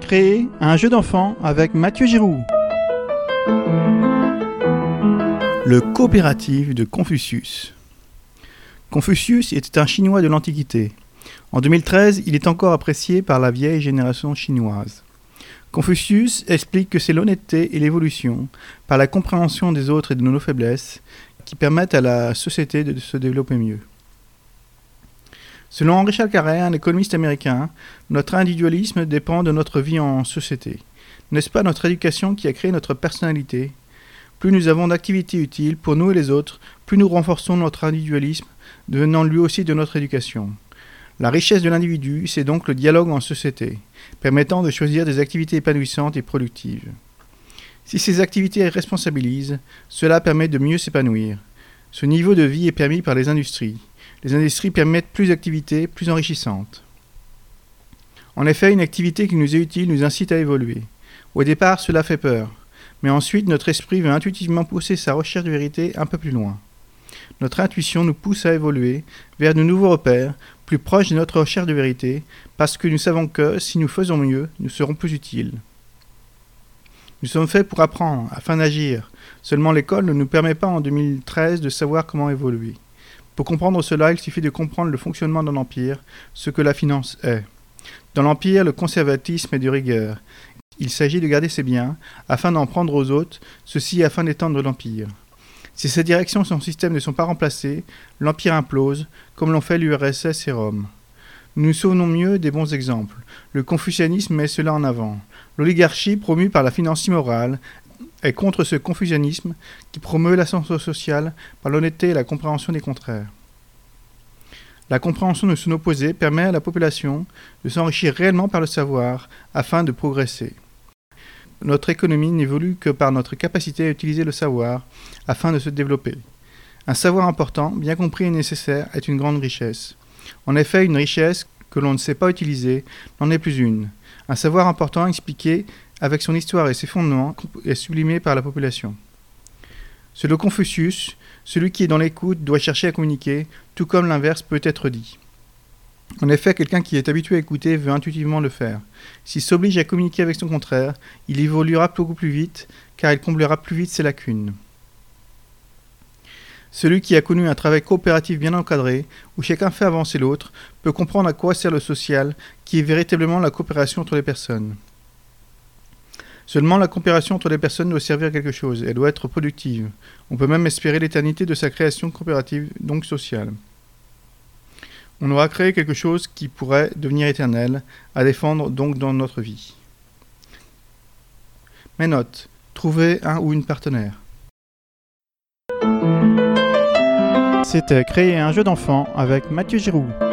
Créer un jeu d'enfant avec Mathieu Giroux. Le coopératif de Confucius. Confucius était un Chinois de l'Antiquité. En 2013, il est encore apprécié par la vieille génération chinoise. Confucius explique que c'est l'honnêteté et l'évolution, par la compréhension des autres et de nos faiblesses, qui permettent à la société de se développer mieux. Selon Henri-Charles Carrère, un économiste américain, notre individualisme dépend de notre vie en société. N'est-ce pas notre éducation qui a créé notre personnalité ? Plus nous avons d'activités utiles pour nous et les autres, plus nous renforçons notre individualisme, devenant lui aussi de notre éducation. La richesse de l'individu, c'est donc le dialogue en société, permettant de choisir des activités épanouissantes et productives. Si ces activités responsabilisent, cela permet de mieux s'épanouir. Ce niveau de vie est permis par les industries. Les industries permettent plus d'activités, plus enrichissantes. En effet, une activité qui nous est utile nous incite à évoluer. Au départ, cela fait peur, mais ensuite notre esprit veut intuitivement pousser sa recherche de vérité un peu plus loin. Notre intuition nous pousse à évoluer vers de nouveaux repères, plus proches de notre recherche de vérité, parce que nous savons que, si nous faisons mieux, nous serons plus utiles. Nous sommes faits pour apprendre, afin d'agir. Seulement l'école ne nous permet pas en 2013 de savoir comment évoluer. Pour comprendre cela, il suffit de comprendre le fonctionnement d'un empire, ce que la finance est. Dans l'empire, le conservatisme est de rigueur. Il s'agit de garder ses biens, afin d'en prendre aux autres, ceci afin d'étendre l'empire. Si ces directions et son système ne sont pas remplacés, l'empire implose, comme l'ont fait l'URSS et Rome. Nous nous souvenons mieux des bons exemples. Le confucianisme met cela en avant. L'oligarchie, promue par la finance immorale, est contre ce confucianisme qui promeut l'ascension sociale par l'honnêteté et la compréhension des contraires. La compréhension de son opposé permet à la population de s'enrichir réellement par le savoir afin de progresser. Notre économie n'évolue que par notre capacité à utiliser le savoir afin de se développer. Un savoir important, bien compris et nécessaire, est une grande richesse. En effet, une richesse que l'on ne sait pas utiliser n'en est plus une. Un savoir important expliqué avec son histoire et ses fondements est sublimé par la population. Selon Confucius, celui qui est dans l'écoute doit chercher à communiquer, tout comme l'inverse peut être dit. En effet, quelqu'un qui est habitué à écouter veut intuitivement le faire. S'il s'oblige à communiquer avec son contraire, il évoluera beaucoup plus vite, car il comblera plus vite ses lacunes. Celui qui a connu un travail coopératif bien encadré, où chacun fait avancer l'autre, peut comprendre à quoi sert le social, qui est véritablement la coopération entre les personnes. Seulement la coopération entre les personnes doit servir à quelque chose, elle doit être productive. On peut même espérer l'éternité de sa création coopérative, donc sociale. On aura créé quelque chose qui pourrait devenir éternel, à défendre donc dans notre vie. Mes notes. Trouver un ou une partenaire. C'était Créer un jeu d'enfant avec Mathieu Giroux.